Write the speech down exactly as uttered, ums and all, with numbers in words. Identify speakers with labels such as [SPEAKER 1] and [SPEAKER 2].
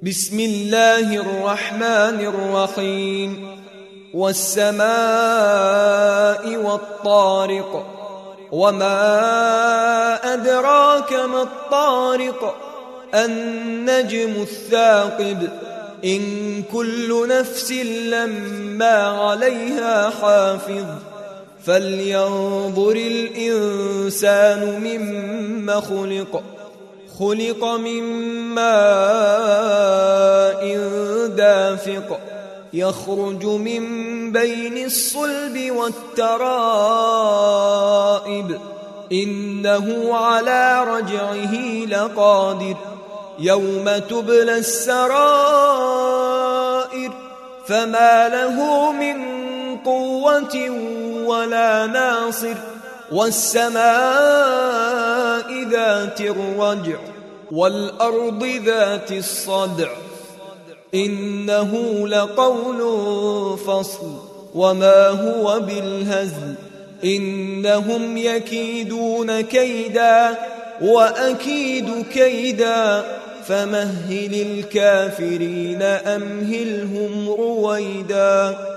[SPEAKER 1] بسم الله الرحمن الرحيم والسماء والطارق وما أدراك ما الطارق النجم الثاقب إن كل نفس لما عليها حافظ فلينظر الإنسان مما خلق خلق من ماء دافق يخرج من بين الصلب والترائب إنه على رجعه لقادر يوم تبلى السرائر فما له من قوة ولا ناصر والسماء ذات الرجع والأرض ذات الصدع إنه لقول فصل وما هو بالهزل إنهم يكيدون كيدا وأكيد كيدا فمهل الكافرين أمهلهم رويدا.